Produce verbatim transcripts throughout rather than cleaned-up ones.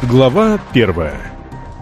Глава первая.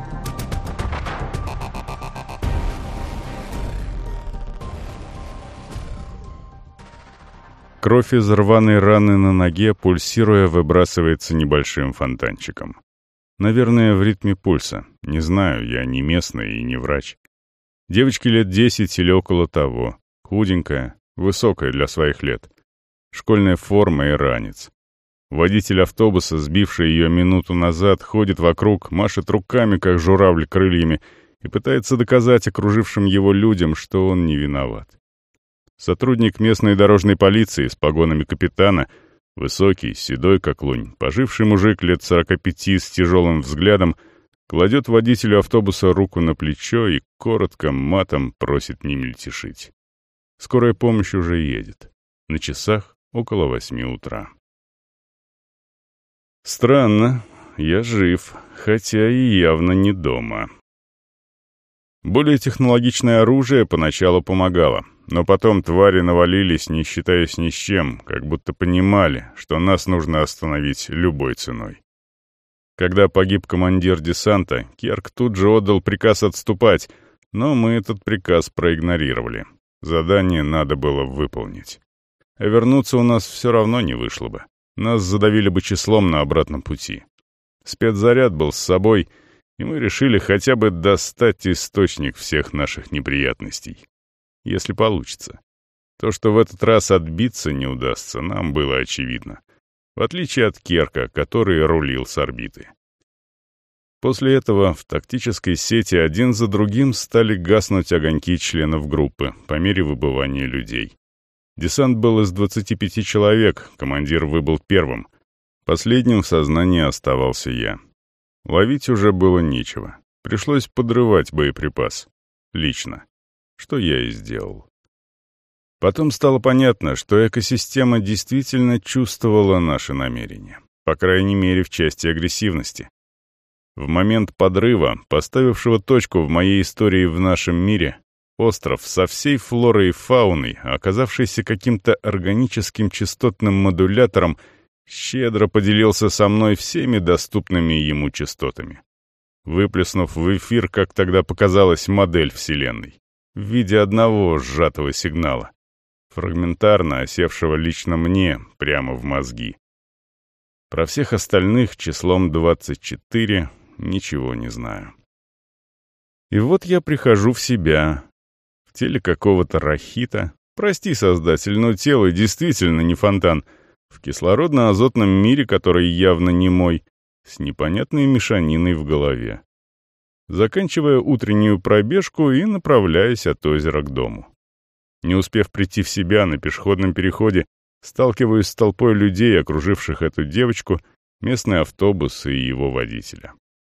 Кровь из рваной раны на ноге, пульсируя, выбрасывается небольшим фонтанчиком. Наверное, в ритме пульса. Не знаю, я не местный и не врач. Девочке лет десять или около того. Худенькая, высокая для своих лет. Школьная форма и ранец. Водитель автобуса, сбивший ее минуту назад, ходит вокруг, машет руками, как журавль крыльями, и пытается доказать окружившим его людям, что он не виноват. Сотрудник местной дорожной полиции с погонами капитана, высокий, седой как лунь, поживший мужик лет сорока пяти с тяжелым взглядом, кладет водителю автобуса руку на плечо и коротко матом просит не мельтешить. Скорая помощь уже едет. На часах около восьми утра. Странно, я жив, хотя и явно не дома. Более технологичное оружие поначалу помогало, но потом твари навалились, не считаясь ни с чем, как будто понимали, что нас нужно остановить любой ценой. Когда погиб командир десанта, Керк тут же отдал приказ отступать, но мы этот приказ проигнорировали. Задание надо было выполнить. А вернуться у нас все равно не вышло бы. Нас задавили бы числом на обратном пути. Спецзаряд был с собой, и мы решили хотя бы достать источник всех наших неприятностей. Если получится. То, что в этот раз отбиться не удастся, нам было очевидно. В отличие от Керка, который рулил с орбиты. После этого в тактической сети один за другим стали гаснуть огоньки членов группы по мере выбывания людей. Десант был из двадцати пяти человек, командир выбыл первым. Последним в сознании оставался я. Ловить уже было нечего. Пришлось подрывать боеприпас. Лично. Что я и сделал. Потом стало понятно, что экосистема действительно чувствовала наши намерения. По крайней мере, в части агрессивности. В момент подрыва, поставившего точку в моей истории в нашем мире, остров со всей флорой и фауной, оказавшийся каким-то органическим частотным модулятором, щедро поделился со мной всеми доступными ему частотами, выплеснув в эфир, как тогда показалось, модель Вселенной, в виде одного сжатого сигнала, фрагментарно осевшего лично мне прямо в мозги. Про всех остальных числом двадцать четыре ничего не знаю. И вот я прихожу в себя, в теле какого-то рахита. Прости, создатель, но тело действительно не фонтан. В кислородно-азотном мире, который явно не мой, с непонятной мешаниной в голове. Заканчивая утреннюю пробежку и направляясь от озера к дому. Не успев прийти в себя на пешеходном переходе, сталкиваюсь с толпой людей, окруживших эту девочку, местный автобус и его водителя.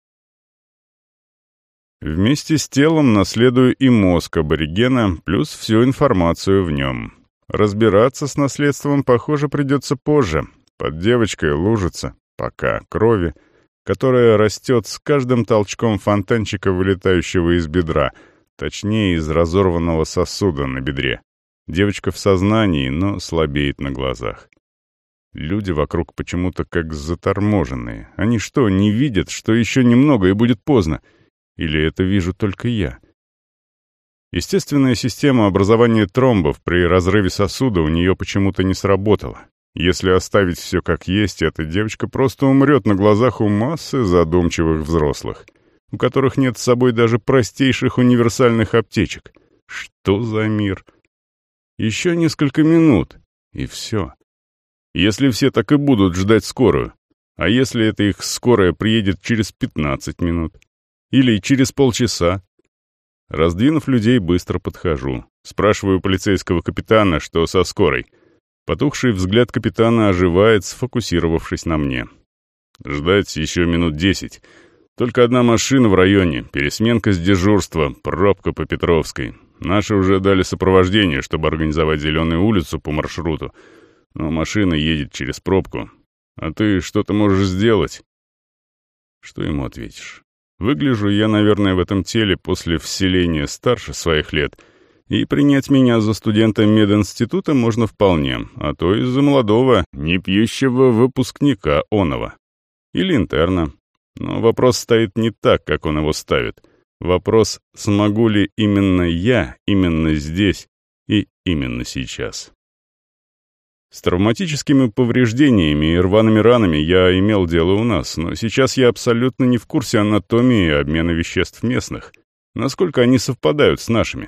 Вместе с телом наследую и мозг аборигена, плюс всю информацию в нем. Разбираться с наследством, похоже, придется позже. Под девочкой лужица, пока, крови, которая растет с каждым толчком фонтанчика, вылетающего из бедра, точнее, из разорванного сосуда на бедре. Девочка в сознании, но слабеет на глазах. Люди вокруг почему-то как заторможенные. Они что, не видят, что еще немного и будет поздно? Или это вижу только я? Естественная система образования тромбов при разрыве сосуда у нее почему-то не сработала. Если оставить все как есть, эта девочка просто умрет на глазах у массы задумчивых взрослых, у которых нет с собой даже простейших универсальных аптечек. Что за мир? Еще несколько минут, и все. Если все так и будут ждать скорую, а если эта их скорая приедет через пятнадцать минут? Или через полчаса? Раздвинув людей, быстро подхожу. Спрашиваю полицейского капитана, что со скорой. Потухший взгляд капитана оживает, сфокусировавшись на мне. Ждать еще минут десять. Только одна машина в районе, пересменка с дежурства, пробка по Петровской. Наши уже дали сопровождение, чтобы организовать Зеленую улицу по маршруту. Но машина едет через пробку. А ты что-то можешь сделать? Что ему ответишь? Выгляжу я, наверное, в этом теле после вселения старше своих лет, и принять меня за студента мединститута можно вполне, а то и за молодого, не пьющего выпускника оного. Или интерна. Но вопрос стоит не так, как он его ставит. Вопрос, смогу ли именно я, именно здесь и именно сейчас. С травматическими повреждениями и рваными ранами я имел дело у нас, но сейчас я абсолютно не в курсе анатомии и обмена веществ местных, насколько они совпадают с нашими.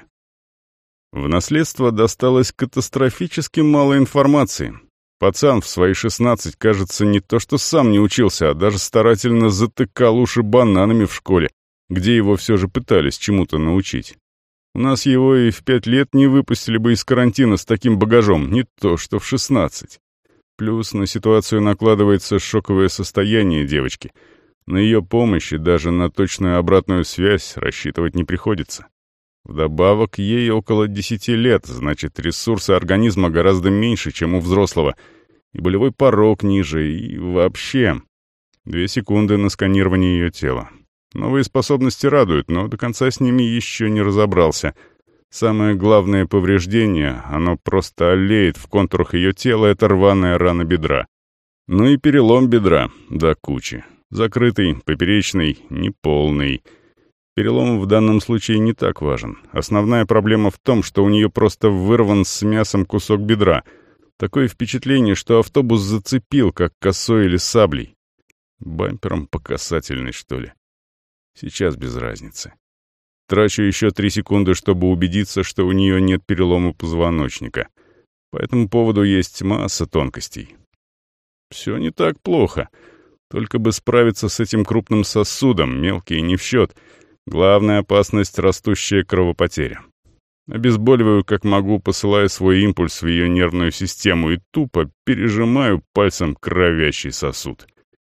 В наследство досталось катастрофически мало информации. Пацан в свои шестнадцать, кажется, не то что сам не учился, а даже старательно затыкал уши бананами в школе, где его все же пытались чему-то научить. У нас его и в пять лет не выпустили бы из карантина с таким багажом, не то что в шестнадцать. Плюс на ситуацию накладывается шоковое состояние девочки. На ее помощь и даже на точную обратную связь рассчитывать не приходится. Вдобавок, ей около десяти лет, значит, ресурсы организма гораздо меньше, чем у взрослого, и болевой порог ниже, и вообще. Две секунды на сканирование ее тела. Новые способности радуют, но до конца с ними еще не разобрался. Самое главное повреждение, оно просто олеет в контурах ее тела, это рваная рана бедра. Ну и перелом бедра, до кучи. Закрытый, поперечный, неполный. Перелом в данном случае не так важен. Основная проблема в том, что у нее просто вырван с мясом кусок бедра. Такое впечатление, что автобус зацепил, как косой или саблей. Бампером по касательной, что ли. Сейчас без разницы. Трачу еще три секунды, чтобы убедиться, что у нее нет перелома позвоночника. По этому поводу есть масса тонкостей. Все не так плохо. Только бы справиться с этим крупным сосудом, мелкие не в счет. Главная опасность — растущая кровопотеря. Обезболиваю как могу, посылая свой импульс в ее нервную систему и тупо пережимаю пальцем кровящий сосуд.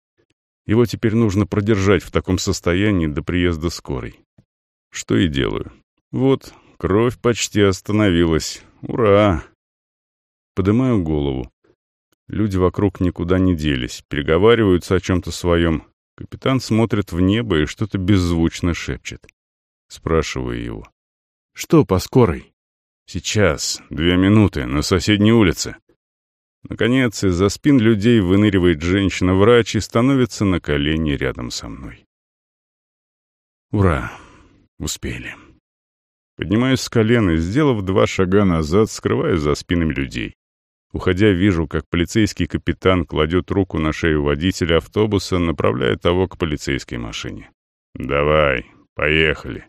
Его теперь нужно продержать в таком состоянии до приезда скорой. Что и делаю. Вот, кровь почти остановилась. Ура! Поднимаю голову. Люди вокруг никуда не делись, переговариваются о чем-то своем. Капитан смотрит в небо и что-то беззвучно шепчет. Спрашиваю его. «Что по скорой?» «Сейчас, две минуты, на соседней улице». Наконец, из-за спин людей выныривает женщина-врач и становится на колени рядом со мной. Ура! Успели. Поднимаюсь с колен и, сделав два шага назад, скрываюсь за спинами людей. Уходя, вижу, как полицейский капитан кладет руку на шею водителя автобуса, направляя того к полицейской машине. «Давай, поехали».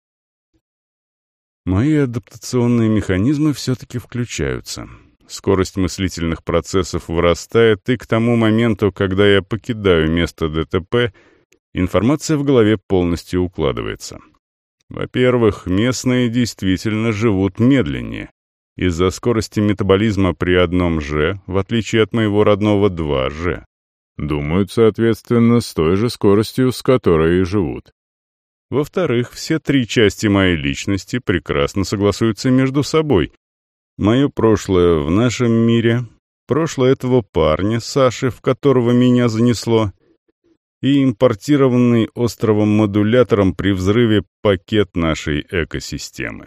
Мои адаптационные механизмы все-таки включаются. Скорость мыслительных процессов вырастает, и к тому моменту, когда я покидаю место ДТП, информация в голове полностью укладывается. Во-первых, местные действительно живут медленнее. Из-за скорости метаболизма при одном Ж, в отличие от моего родного два Ж. Думают, соответственно, с той же скоростью, с которой и живут. Во-вторых, все три части моей личности прекрасно согласуются между собой. Мое прошлое в нашем мире, прошлое этого парня, Саши, в которого меня занесло, и импортированный островом-модулятором при взрыве пакет нашей экосистемы.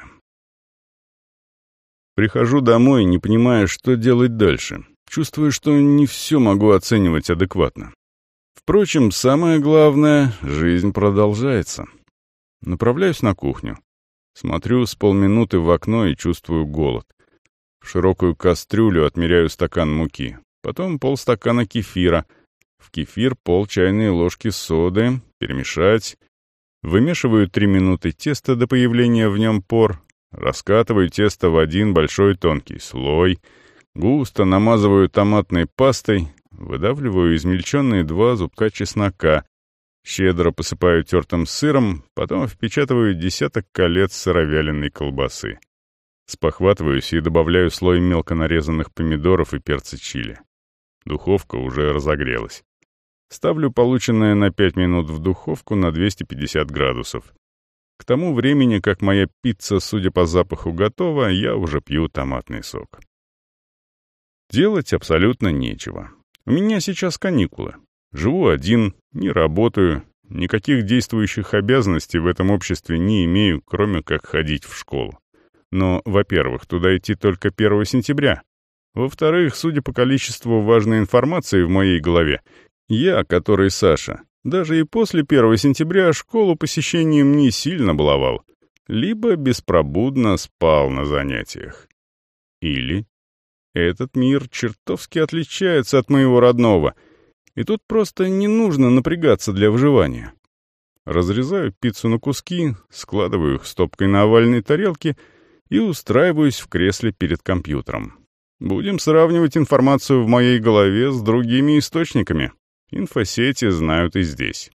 Прихожу домой, не понимая, что делать дальше. Чувствую, что не все могу оценивать адекватно. Впрочем, самое главное — жизнь продолжается. Направляюсь на кухню. Смотрю с полминуты в окно и чувствую голод. В широкую кастрюлю отмеряю стакан муки, потом полстакана кефира. В кефир пол чайной ложки соды, перемешать. Вымешиваю три минуты тесто до появления в нем пор. Раскатываю тесто в один большой тонкий слой. Густо намазываю томатной пастой. Выдавливаю измельченные два зубка чеснока. Щедро посыпаю тертым сыром, потом впечатываю десяток колец сыровяленой колбасы. Спохватываюсь и добавляю слой мелко нарезанных помидоров и перца чили. Духовка уже разогрелась. Ставлю полученное на пять минут в духовку на двести пятьдесят градусов. К тому времени, как моя пицца, судя по запаху, готова, я уже пью томатный сок. Делать абсолютно нечего. У меня сейчас каникулы. Живу один, не работаю, никаких действующих обязанностей в этом обществе не имею, кроме как ходить в школу. Но, во-первых, туда идти только первого сентября. Во-вторых, судя по количеству важной информации в моей голове, я, который Саша, Даже и после первого сентября школу посещением не сильно баловал, либо беспробудно спал на занятиях. Или этот мир чертовски отличается от моего родного, и тут просто не нужно напрягаться для выживания. Разрезаю пиццу на куски, складываю их стопкой на овальной тарелке и устраиваюсь в кресле перед компьютером. Будем сравнивать информацию в моей голове с другими источниками. Инфосети знают и здесь.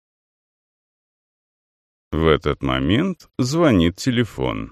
В этот момент звонит телефон.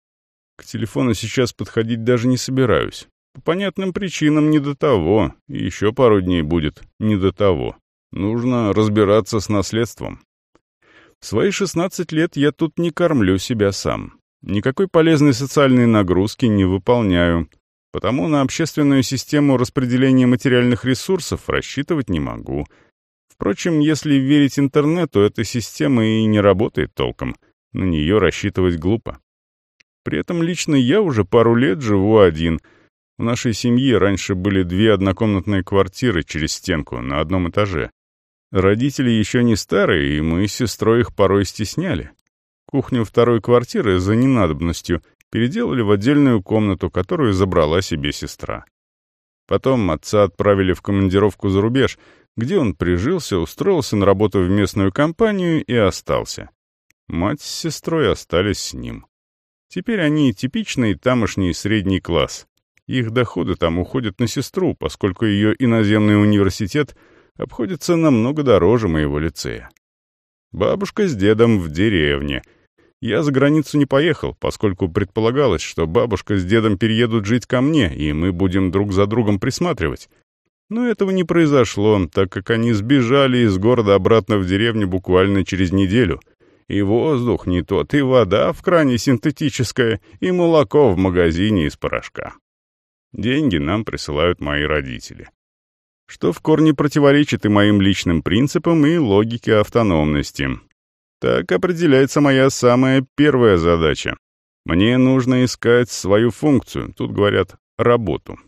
К телефону сейчас подходить даже не собираюсь. По понятным причинам не до того, и еще пару дней будет не до того. Нужно разбираться с наследством. В свои шестнадцать лет я тут не кормлю себя сам. Никакой полезной социальной нагрузки не выполняю, потому на общественную систему распределения материальных ресурсов рассчитывать не могу. Впрочем, если верить интернету, эта система и не работает толком. На нее рассчитывать глупо. При этом лично я уже пару лет живу один. В нашей семье раньше были две однокомнатные квартиры через стенку на одном этаже. Родители еще не старые, и мы с сестрой их порой стесняли. Кухню второй квартиры за ненадобностью переделали в отдельную комнату, которую забрала себе сестра. Потом отца отправили в командировку за рубеж, где он прижился, устроился на работу в местную компанию и остался. Мать с сестрой остались с ним. Теперь они типичный тамошний средний класс. Их доходы там уходят на сестру, поскольку ее иноземный университет обходится намного дороже моего лицея. Бабушка с дедом в деревне. Я за границу не поехал, поскольку предполагалось, что бабушка с дедом переедут жить ко мне, и мы будем друг за другом присматривать. Но этого не произошло, так как они сбежали из города обратно в деревню буквально через неделю. И воздух не тот, и вода в кране синтетическая, и молоко в магазине из порошка. Деньги нам присылают мои родители. Что в корне противоречит и моим личным принципам, и логике автономности. Так определяется моя самая первая задача. Мне нужно искать свою функцию, тут говорят «работу».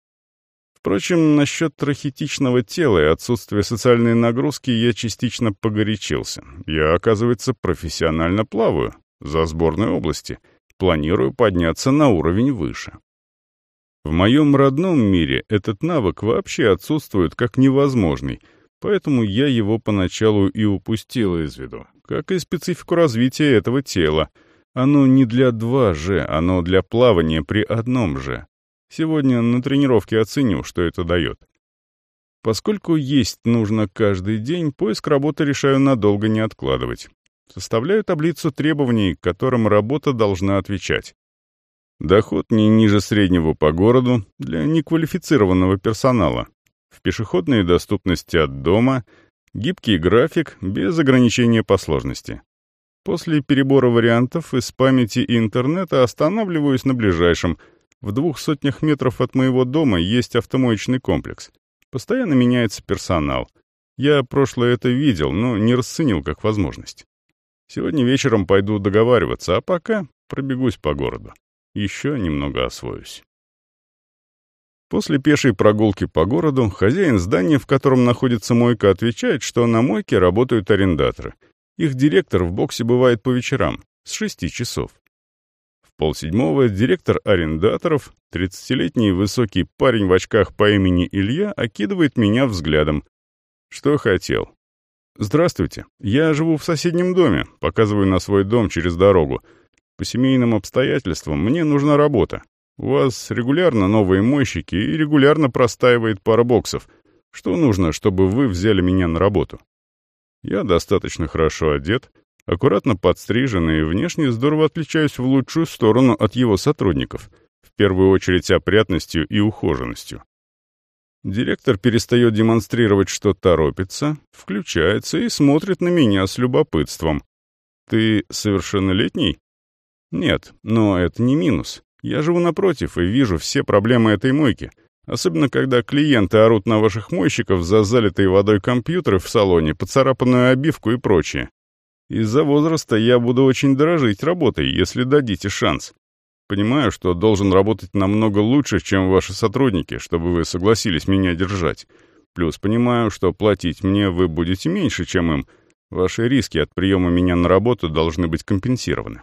Впрочем, насчет рахитичного тела и отсутствия социальной нагрузки я частично погорячился. Я, оказывается, профессионально плаваю, за сборной области. Планирую подняться на уровень выше. В моем родном мире этот навык вообще отсутствует как невозможный, поэтому я его поначалу и упустил из виду, как и специфику развития этого тела. Оно не для два же, оно для плавания при одном же. Сегодня на тренировке оценю, что это дает. Поскольку есть нужно каждый день, поиск работы решаю надолго не откладывать. Составляю таблицу требований, к которым работа должна отвечать. Доход не ниже среднего по городу для неквалифицированного персонала. В пешеходной доступности от дома, гибкий график без ограничения по сложности. После перебора вариантов из памяти и интернета останавливаюсь на ближайшем. В двух сотнях метров от моего дома есть автомоечный комплекс. Постоянно меняется персонал. Я прошлое это видел, но не расценил как возможность. Сегодня вечером пойду договариваться, а пока пробегусь по городу. Еще немного освоюсь. После пешей прогулки по городу хозяин здания, в котором находится мойка, отвечает, что на мойке работают арендаторы. Их директор в боксе бывает по вечерам, с шести часов. В полседьмого директор арендаторов, тридцатилетний высокий парень в очках по имени Илья, окидывает меня взглядом. Что хотел? «Здравствуйте. Я живу в соседнем доме», показываю на свой дом через дорогу. «По семейным обстоятельствам мне нужна работа. У вас регулярно новые мойщики и регулярно простаивает пара боксов. Что нужно, чтобы вы взяли меня на работу?» Я достаточно хорошо одет, аккуратно подстрижен и внешне здорово отличаюсь в лучшую сторону от его сотрудников, в первую очередь опрятностью и ухоженностью. Директор перестает демонстрировать, что торопится, включается и смотрит на меня с любопытством. «Ты совершеннолетний?» «Нет, но это не минус. Я живу напротив и вижу все проблемы этой мойки, особенно когда клиенты орут на ваших мойщиков за залитые водой компьютеры в салоне, поцарапанную обивку и прочее. Из-за возраста я буду очень дорожить работой, если дадите шанс. Понимаю, что должен работать намного лучше, чем ваши сотрудники, чтобы вы согласились меня держать. Плюс понимаю, что платить мне вы будете меньше, чем им. Ваши риски от приема меня на работу должны быть компенсированы».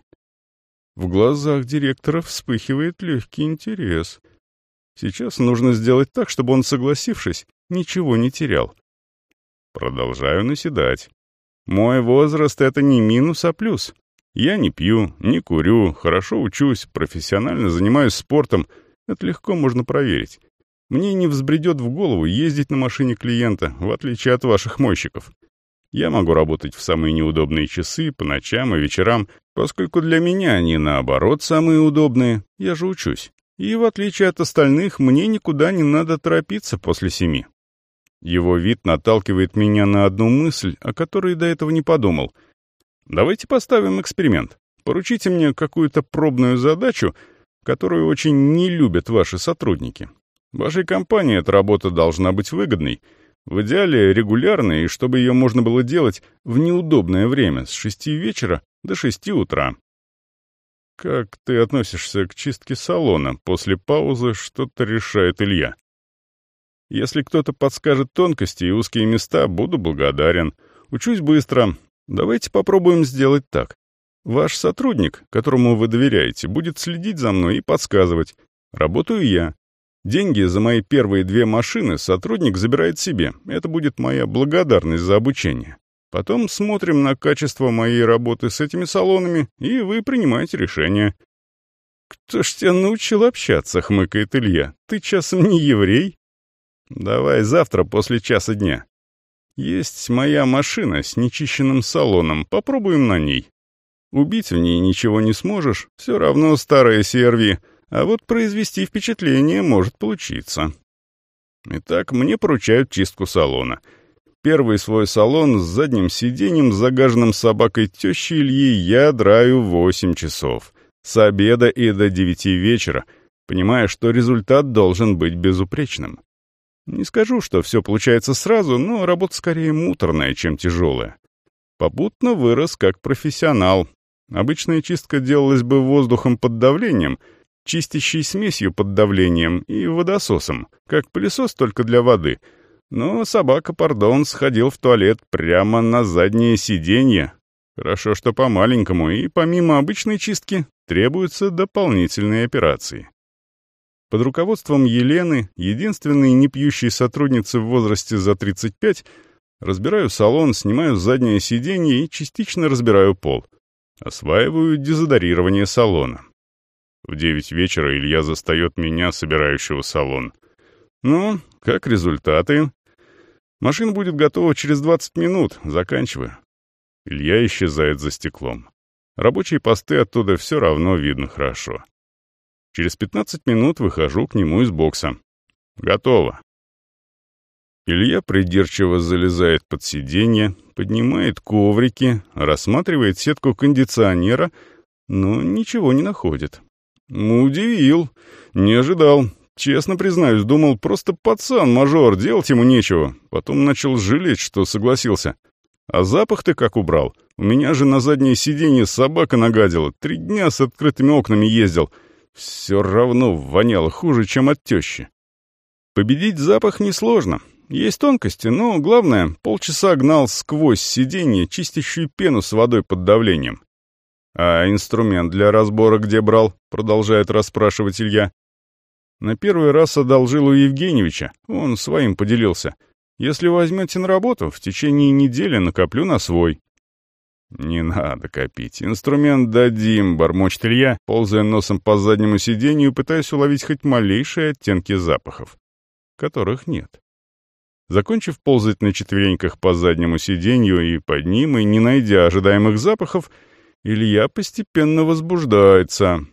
В глазах директора вспыхивает легкий интерес. Сейчас нужно сделать так, чтобы он, согласившись, ничего не терял. Продолжаю наседать. Мой возраст — это не минус, а плюс. Я не пью, не курю, хорошо учусь, профессионально занимаюсь спортом. Это легко можно проверить. Мне не взбредет в голову ездить на машине клиента, в отличие от ваших мойщиков. Я могу работать в самые неудобные часы, по ночам и вечерам, поскольку для меня они, наоборот, самые удобные. Я же учусь. И, в отличие от остальных, мне никуда не надо торопиться после семи. Его вид наталкивает меня на одну мысль, о которой до этого не подумал. Давайте поставим эксперимент. Поручите мне какую-то пробную задачу, которую очень не любят ваши сотрудники. Вашей компании эта работа должна быть выгодной, в идеале регулярной, и чтобы ее можно было делать в неудобное время, с шести вечера до шести утра. «Как ты относишься к чистке салона?» После паузы что-то решает Илья. «Если кто-то подскажет тонкости и узкие места, буду благодарен. Учусь быстро. Давайте попробуем сделать так. Ваш сотрудник, которому вы доверяете, будет следить за мной и подсказывать. Работаю я. Деньги за мои первые две машины сотрудник забирает себе. Это будет моя благодарность за обучение. Потом смотрим на качество моей работы с этими салонами, и вы принимаете решение». «Кто ж тебя научил общаться?» — хмыкает Илья. «Ты часом не еврей?» «Давай завтра после часа дня. Есть моя машина с нечищенным салоном. Попробуем на ней. Убить в ней ничего не сможешь, все равно старая си ар ви, а вот произвести впечатление может получиться». Итак, мне поручают чистку салона. Первый свой салон с задним сиденьем, загаженным собакой тещи Ильи, я драю восемь часов. С обеда и до девяти вечера, понимая, что результат должен быть безупречным. Не скажу, что все получается сразу, но работа скорее муторная, чем тяжелая. Попутно вырос как профессионал. Обычная чистка делалась бы воздухом под давлением, чистящей смесью под давлением и водососом, как пылесос только для воды. Но собака, пардон, сходил в туалет прямо на заднее сиденье. Хорошо, что по-маленькому, и помимо обычной чистки требуются дополнительные операции. Под руководством Елены, единственной непьющей сотрудницы в возрасте за тридцать пять, разбираю салон, снимаю заднее сиденье и частично разбираю пол. Осваиваю дезодорирование салона. В девять вечера Илья застает меня, собирающего салон. «Ну, как результаты?» «Машина будет готова через двадцать минут. Заканчиваю». Илья исчезает за стеклом. Рабочие посты оттуда все равно видно хорошо. Через пятнадцать минут выхожу к нему из бокса. Готово. Илья придирчиво залезает под сиденье, поднимает коврики, рассматривает сетку кондиционера, но ничего не находит. Удивил. Не ожидал. Честно признаюсь, думал, просто пацан-мажор, делать ему нечего. Потом начал жалеть, что согласился. А запах ты как убрал? У меня же на заднее сиденье собака нагадила. Три дня с открытыми окнами ездил. Все равно воняло хуже, чем от тещи. Победить запах несложно. Есть тонкости, но главное, полчаса гнал сквозь сиденье чистящую пену с водой под давлением. «А инструмент для разбора где брал?» — продолжает расспрашивать Илья. «На первый раз одолжил у Евгеньевича, он своим поделился. Если возьмете на работу, в течение недели накоплю на свой». «Не надо копить, инструмент дадим», — бормочет Илья, ползая носом по заднему сиденью и пытаясь уловить хоть малейшие оттенки запахов, которых нет. Закончив ползать на четвереньках по заднему сиденью и под ним, и не найдя ожидаемых запахов, Илья постепенно возбуждается.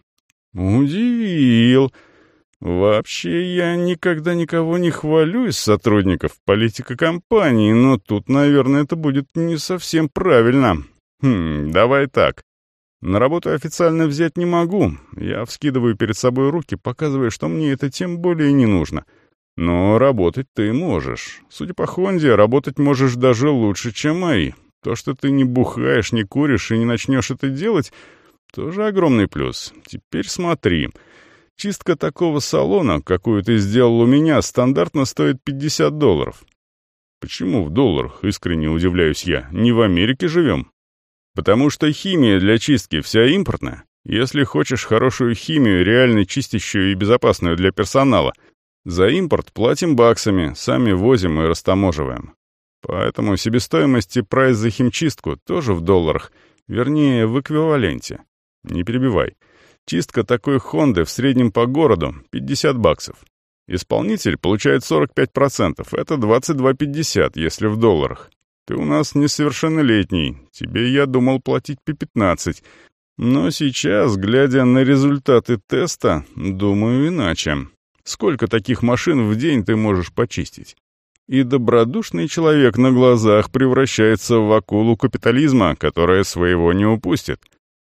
«Удивил. Вообще, я никогда никого не хвалю из сотрудников политика компании, но тут, наверное, это будет не совсем правильно. Хм, давай так. На работу официально взять не могу. Я вскидываю перед собой руки, показывая, что мне это тем более не нужно. Но работать ты можешь. Судя по Хонде, работать можешь даже лучше, чем мои. То, что ты не бухаешь, не куришь и не начнешь это делать, тоже огромный плюс. Теперь смотри. Чистка такого салона, какую ты сделал у меня, стандартно стоит пятьдесят долларов. Почему в долларах, искренне удивляюсь я, не в Америке живем? Потому что химия для чистки вся импортная. Если хочешь хорошую химию, реально чистящую и безопасную для персонала, за импорт платим баксами, сами возим и растаможиваем. Поэтому себестоимость и прайс за химчистку тоже в долларах, вернее, в эквиваленте. Не перебивай. Чистка такой Хонды в среднем по городу — пятьдесят баксов. Исполнитель получает сорок пять процентов, это двадцать два пятьдесят, если в долларах. Ты у нас несовершеннолетний, тебе я думал платить по пятнадцать. Но сейчас, глядя на результаты теста, думаю иначе. Сколько таких машин в день ты можешь почистить? И добродушный человек на глазах превращается в акулу капитализма, которая своего не упустит.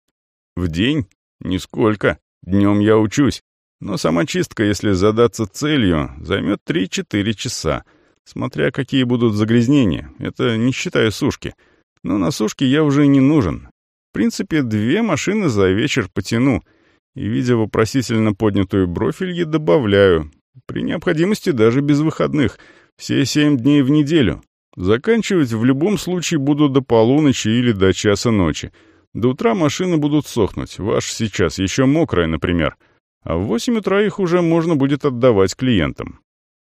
В день? Нисколько. Днем я учусь. Но сама чистка, если задаться целью, займет три-четыре часа. Смотря какие будут загрязнения. Это не считая сушки. Но на сушке я уже не нужен. В принципе, две машины за вечер потяну. И, видя вопросительно поднятую бровь, Ильи добавляю. При необходимости даже без выходных. Все семь дней в неделю. Заканчивать в любом случае буду до полуночи или до часа ночи. До утра машины будут сохнуть. Ваша сейчас еще мокрая, например. А в восемь утра их уже можно будет отдавать клиентам.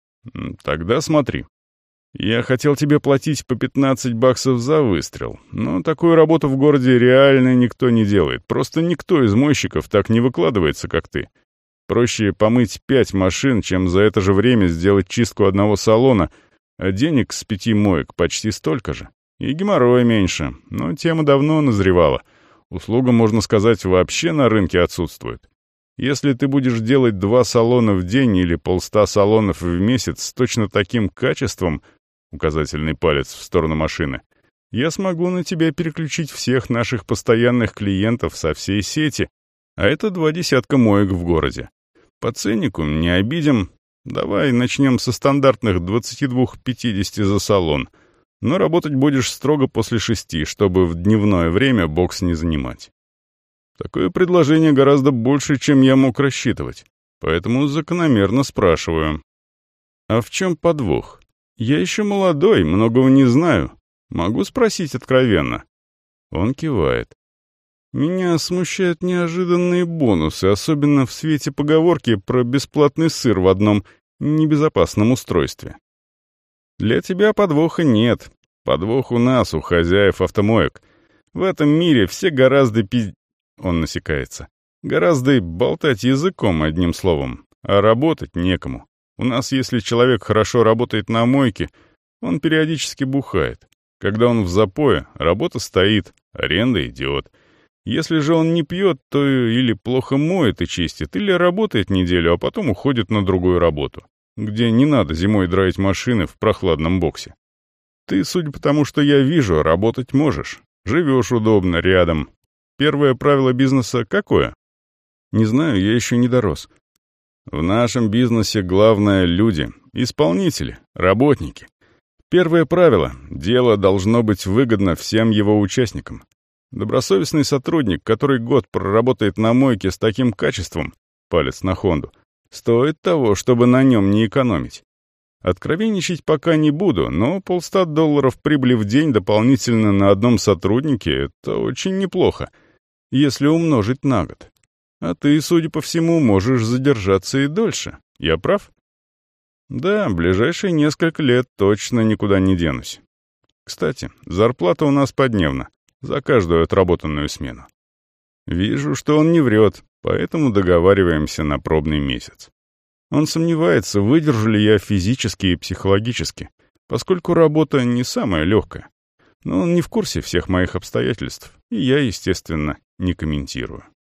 Тогда смотри. Я хотел тебе платить по пятнадцать баксов за выстрел, но такую работу в городе реально никто не делает. Просто никто из мойщиков так не выкладывается, как ты. Проще помыть пять машин, чем за это же время сделать чистку одного салона, а денег с пяти моек почти столько же. И геморроя меньше, но тема давно назревала. Услуга, можно сказать, вообще на рынке отсутствует. Если ты будешь делать два салона в день или полста салонов в месяц с точно таким качеством, указательный палец в сторону машины, я смогу на тебя переключить всех наших постоянных клиентов со всей сети, а это два десятка моек в городе. По ценнику не обидим. Давай начнем со стандартных двадцати двух пятидесяти за салон, но работать будешь строго после шести, чтобы в дневное время бокс не занимать. Такое предложение гораздо больше, чем я мог рассчитывать, поэтому закономерно спрашиваю. А в чем подвох? Я еще молодой, многого не знаю. Могу спросить откровенно? Он кивает. Меня смущают неожиданные бонусы, особенно в свете поговорки про бесплатный сыр в одном небезопасном устройстве. Для тебя подвоха нет. Подвох у нас, у хозяев автомоек. В этом мире все гораздо пиз... Он насекается. Гораздо и болтать языком, одним словом. А работать некому. У нас, если человек хорошо работает на мойке, он периодически бухает. Когда он в запое, работа стоит, аренда идет. Если же он не пьет, то или плохо моет и чистит, или работает неделю, а потом уходит на другую работу, где не надо зимой драить машины в прохладном боксе. Ты, судя по тому, что я вижу, работать можешь. Живешь удобно, рядом. Первое правило бизнеса какое? Не знаю, я еще не дорос. В нашем бизнесе главное — люди, исполнители, работники. Первое правило — дело должно быть выгодно всем его участникам. Добросовестный сотрудник, который год проработает на мойке с таким качеством, палец на Хонду, стоит того, чтобы на нем не экономить. Откровенничать пока не буду, но полста долларов прибыли в день дополнительно на одном сотруднике — это очень неплохо, если умножить на год. А ты, судя по всему, можешь задержаться и дольше. Я прав? Да, ближайшие несколько лет точно никуда не денусь. Кстати, зарплата у нас подневна, за каждую отработанную смену. Вижу, что он не врет, поэтому договариваемся на пробный месяц. Он сомневается, выдержу ли я физически и психологически, поскольку работа не самая легкая. Но он не в курсе всех моих обстоятельств, и я, естественно, не комментирую.